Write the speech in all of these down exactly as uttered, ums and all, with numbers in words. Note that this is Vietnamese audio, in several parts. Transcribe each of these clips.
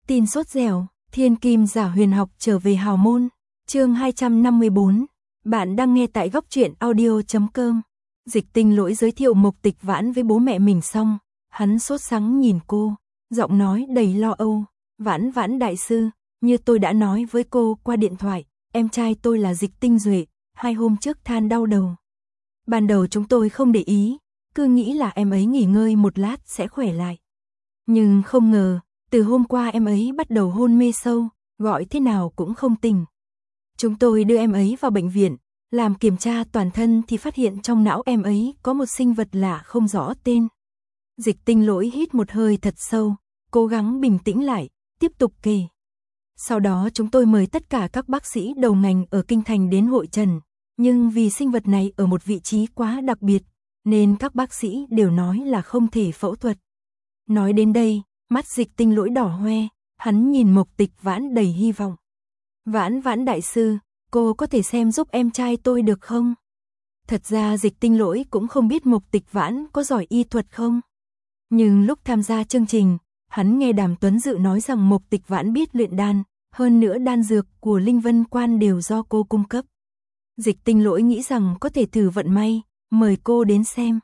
Tin sốt dẻo, thiên kim giả huyền học trở về hào môn. Chương hai trăm năm mươi bốn. Bạn đang nghe tại góc truyện audio chấm com. Dịch Tinh Lỗi giới thiệu Mộc Tịch Vãn với bố mẹ mình xong, hắn sốt sắng nhìn cô, giọng nói đầy lo âu. Vãn Vãn đại sư, như tôi đã nói với cô qua điện thoại, em trai tôi là Dịch Tinh Duệ, hai hôm trước than đau đầu. Ban đầu chúng tôi không để ý, cứ nghĩ là em ấy nghỉ ngơi một lát sẽ khỏe lại. Nhưng không ngờ, từ hôm qua em ấy bắt đầu hôn mê sâu, gọi thế nào cũng không tỉnh. Chúng tôi đưa em ấy vào bệnh viện, làm kiểm tra toàn thân thì phát hiện trong não em ấy có một sinh vật lạ không rõ tên. Dịch Tinh Lỗi hít một hơi thật sâu, cố gắng bình tĩnh lại, tiếp tục kể. Sau đó chúng tôi mời tất cả các bác sĩ đầu ngành ở Kinh Thành đến hội trần, nhưng vì sinh vật này ở một vị trí quá đặc biệt, nên các bác sĩ đều nói là không thể phẫu thuật. Nói đến đây, mắt Dịch Tinh Lỗi đỏ hoe, hắn nhìn Mộc Tịch Vãn đầy hy vọng. Vãn Vãn đại sư, cô có thể xem giúp em trai tôi được không? Thật ra Dịch Tinh Lỗi cũng không biết Mộc Tịch Vãn có giỏi y thuật không. Nhưng lúc tham gia chương trình, hắn nghe Đàm Tuấn Dự nói rằng Mộc Tịch Vãn biết luyện đan, hơn nữa đan dược của Linh Vân Quan đều do cô cung cấp. Dịch Tinh Lỗi nghĩ rằng có thể thử vận may, mời cô đến xem.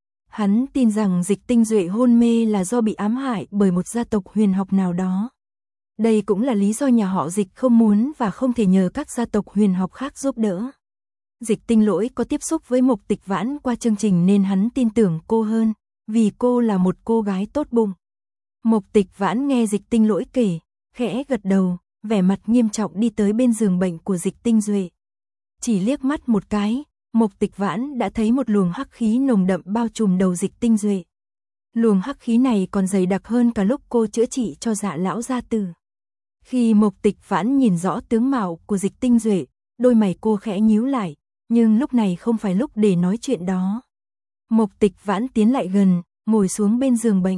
Hắn tin rằng Dịch Tinh Duệ hôn mê là do bị ám hại bởi một gia tộc huyền học nào đó. Đây cũng là lý do nhà họ Dịch không muốn và không thể nhờ các gia tộc huyền học khác giúp đỡ. Dịch Tinh Lỗi có tiếp xúc với Mộc Tịch Vãn qua chương trình nên hắn tin tưởng cô hơn, vì cô là một cô gái tốt bụng. Mộc Tịch Vãn nghe Dịch Tinh Lỗi kể, khẽ gật đầu, vẻ mặt nghiêm trọng đi tới bên giường bệnh của Dịch Tinh Duệ. Chỉ liếc mắt một cái, Mộc Tịch Vãn đã thấy một luồng hắc khí nồng đậm bao trùm đầu Dịch Tinh Duệ. Luồng hắc khí này còn dày đặc hơn cả lúc cô chữa trị cho Dạ lão gia tử. Khi Mộc Tịch Vãn nhìn rõ tướng mạo của Dịch Tinh Duệ, đôi mày cô khẽ nhíu lại, nhưng lúc này không phải lúc để nói chuyện đó. Mộc Tịch Vãn tiến lại gần, ngồi xuống bên giường bệnh.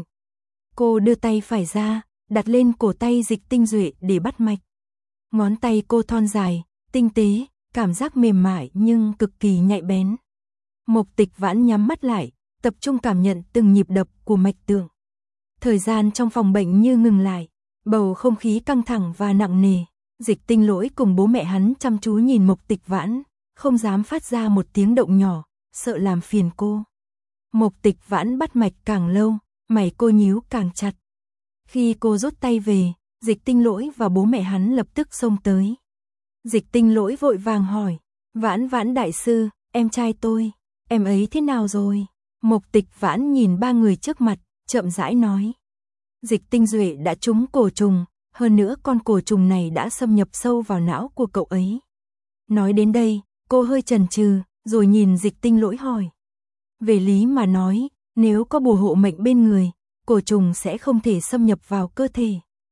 Cô đưa tay phải ra, đặt lên cổ tay Dịch Tinh Duệ để bắt mạch. Ngón tay cô thon dài, tinh tế, cảm giác mềm mại nhưng cực kỳ nhạy bén. Mộc Tịch Vãn nhắm mắt lại, tập trung cảm nhận từng nhịp đập của mạch tượng. Thời gian trong phòng bệnh như ngừng lại, bầu không khí căng thẳng và nặng nề. Dịch Tinh Lỗi cùng bố mẹ hắn chăm chú nhìn Mộc Tịch Vãn, không dám phát ra một tiếng động nhỏ, sợ làm phiền cô. Mộc Tịch Vãn bắt mạch càng lâu, mày cô nhíu càng chặt. Khi cô rút tay về, Dịch Tinh Lỗi và bố mẹ hắn lập tức xông tới. Dịch Tinh Lỗi vội vàng hỏi, Vãn Vãn đại sư, em trai tôi, em ấy thế nào rồi? Mộc Tịch Vãn nhìn ba người trước mặt, chậm rãi nói. Dịch Tinh Duệ đã trúng cổ trùng, hơn nữa con cổ trùng này đã xâm nhập sâu vào não của cậu ấy. Nói đến đây, cô hơi chần chừ, rồi nhìn Dịch Tinh Lỗi hỏi. Về lý mà nói, nếu có bùa hộ mệnh bên người, cổ trùng sẽ không thể xâm nhập vào cơ thể.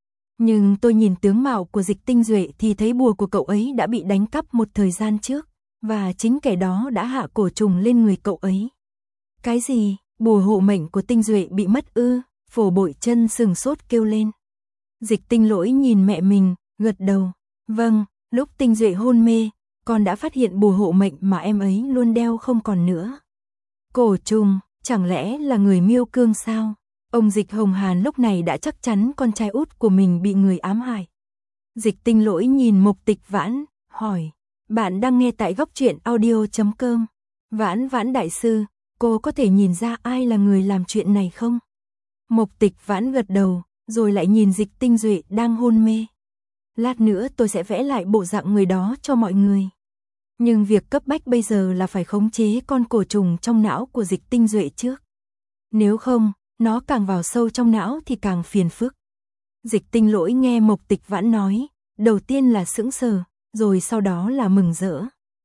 Nhưng tôi nhìn tướng mạo của Dịch Tinh Duệ thì thấy bùa của cậu ấy đã bị đánh cắp một thời gian trước, và chính kẻ đó đã hạ cổ trùng lên người cậu ấy. Cái gì? Bùa hộ mệnh của Tinh Duệ bị mất ư? Phổ Bội Chân sừng sốt kêu lên. Dịch Tinh Lỗi nhìn mẹ mình, gật đầu. Vâng, lúc Tinh Duệ hôn mê, con đã phát hiện bùa hộ mệnh mà em ấy luôn đeo không còn nữa. Cổ trùng, chẳng lẽ là người Miêu Cương sao? Ông Dịch Hồng Hàn lúc này đã chắc chắn con trai út của mình bị người ám hại. Dịch Tinh Lỗi nhìn Mộc Tịch Vãn, hỏi. Bạn đang nghe tại góc truyện audio chấm com. Vãn Vãn đại sư, cô có thể nhìn ra ai là người làm chuyện này không? Mộc Tịch Vãn gật đầu, rồi lại nhìn Dịch Tinh Duệ đang hôn mê. Lát nữa tôi sẽ vẽ lại bộ dạng người đó cho mọi người. Nhưng việc cấp bách bây giờ là phải khống chế con cổ trùng trong não của Dịch Tinh Duệ trước. Nếu không, nó càng vào sâu trong não thì càng phiền phức. Dịch Tinh Lỗi nghe Mộc Tịch Vãn nói, đầu tiên là sững sờ, rồi sau đó là mừng rỡ.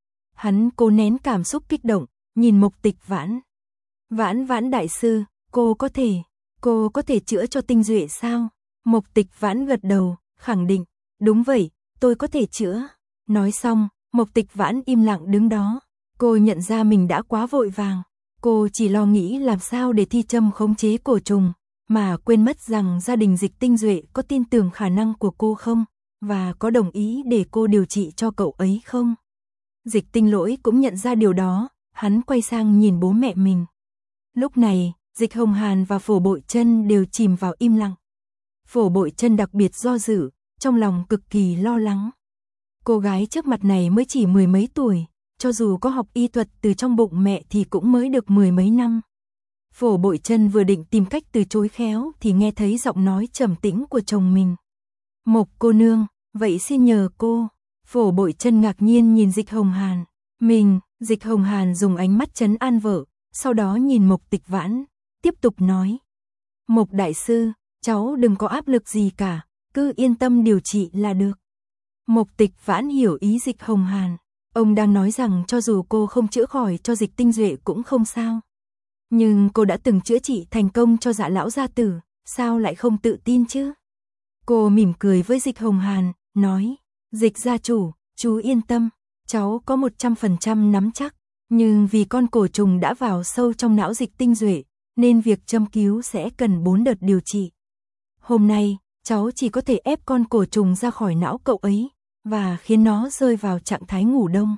Hắn cố nén cảm xúc kích động, nhìn Mộc Tịch Vãn. Vãn Vãn đại sư, cô có thể, cô có thể chữa cho Tinh Duệ sao? Mộc Tịch Vãn gật đầu, khẳng định, đúng vậy, tôi có thể chữa. Nói xong, Mộc Tịch Vãn im lặng đứng đó. Cô nhận ra mình đã quá vội vàng. Cô chỉ lo nghĩ làm sao để thi châm khống chế cổ trùng, mà quên mất rằng gia đình Dịch Tinh Duệ có tin tưởng khả năng của cô không, và có đồng ý để cô điều trị cho cậu ấy không. Dịch Tinh Lỗi cũng nhận ra điều đó, hắn quay sang nhìn bố mẹ mình. Lúc này, Dịch Hồng Hàn và Phổ Bội Chân đều chìm vào im lặng. Phổ Bội Chân đặc biệt do dự, trong lòng cực kỳ lo lắng. Cô gái trước mặt này mới chỉ mười mấy tuổi, cho dù có học y thuật từ trong bụng mẹ thì cũng mới được mười mấy năm. Phổ Bội Chân vừa định tìm cách từ chối khéo thì nghe thấy giọng nói trầm tĩnh của chồng mình. Mộc cô nương, vậy xin nhờ cô. Phổ Bội Chân ngạc nhiên nhìn Dịch Hồng Hàn. Mình, Dịch Hồng Hàn dùng ánh mắt trấn an vợ, sau đó nhìn Mộc Tịch Vãn, tiếp tục nói. Mộc đại sư, cháu đừng có áp lực gì cả, cứ yên tâm điều trị là được. Mộc Tịch Vãn hiểu ý Dịch Hồng Hàn. Ông đang nói rằng cho dù cô không chữa khỏi cho Dịch Tinh Duệ cũng không sao. Nhưng cô đã từng chữa trị thành công cho Dạ lão gia tử, sao lại không tự tin chứ? Cô mỉm cười với Dịch Hồng Hàn, nói, Dịch gia chủ, chú yên tâm, cháu có một trăm phần trăm nắm chắc, nhưng vì con cổ trùng đã vào sâu trong não Dịch Tinh Duệ, nên việc châm cứu sẽ cần bốn đợt điều trị. Hôm nay, cháu chỉ có thể ép con cổ trùng ra khỏi não cậu ấy, và khiến nó rơi vào trạng thái ngủ đông.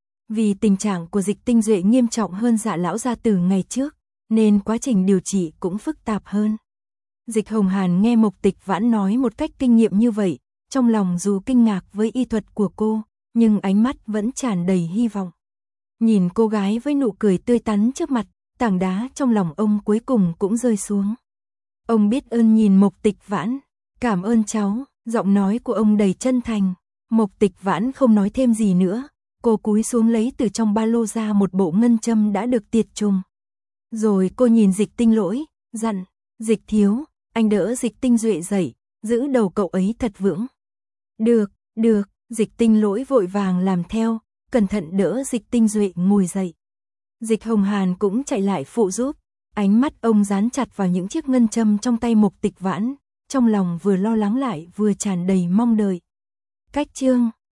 Vì tình trạng của Dịch Tinh Duệ nghiêm trọng hơn Dạ lão gia tử ngày trước, nên quá trình điều trị cũng phức tạp hơn. Dịch Hồng Hàn nghe Mộc Tịch Vãn nói một cách kinh nghiệm như vậy, trong lòng dù kinh ngạc với y thuật của cô, nhưng ánh mắt vẫn tràn đầy hy vọng. Nhìn cô gái với nụ cười tươi tắn trước mặt, tảng đá trong lòng ông cuối cùng cũng rơi xuống. Ông biết ơn nhìn Mộc Tịch Vãn, cảm ơn cháu, giọng nói của ông đầy chân thành. Mộc Tịch Vãn không nói thêm gì nữa, cô cúi xuống lấy từ trong ba lô ra một bộ ngân châm đã được tiệt trùng. Rồi cô nhìn Dịch Tinh Lỗi, dặn, Dịch thiếu, anh đỡ Dịch Tinh Duệ dậy, giữ đầu cậu ấy thật vững. Được, được, Dịch Tinh Lỗi vội vàng làm theo, cẩn thận đỡ Dịch Tinh Duệ ngồi dậy. Dịch Hồng Hàn cũng chạy lại phụ giúp, ánh mắt ông dán chặt vào những chiếc ngân châm trong tay Mộc Tịch Vãn, trong lòng vừa lo lắng lại vừa tràn đầy mong đợi. Cách chương